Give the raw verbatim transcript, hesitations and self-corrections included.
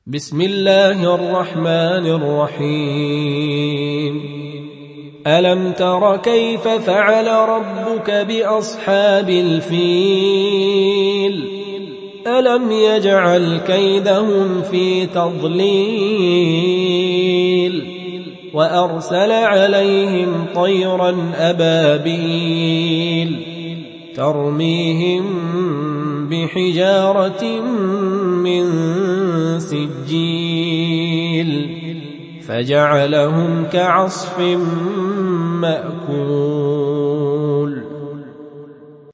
بسم الله الرحمن الرحيم ألم تر كيف فعل ربك بأصحاب الفيل ألم يجعل كيدهم في تضليل وأرسل عليهم طيرا أبابيل ترميهم بحجارة من سجيل فجعلهم كعصف مأكول.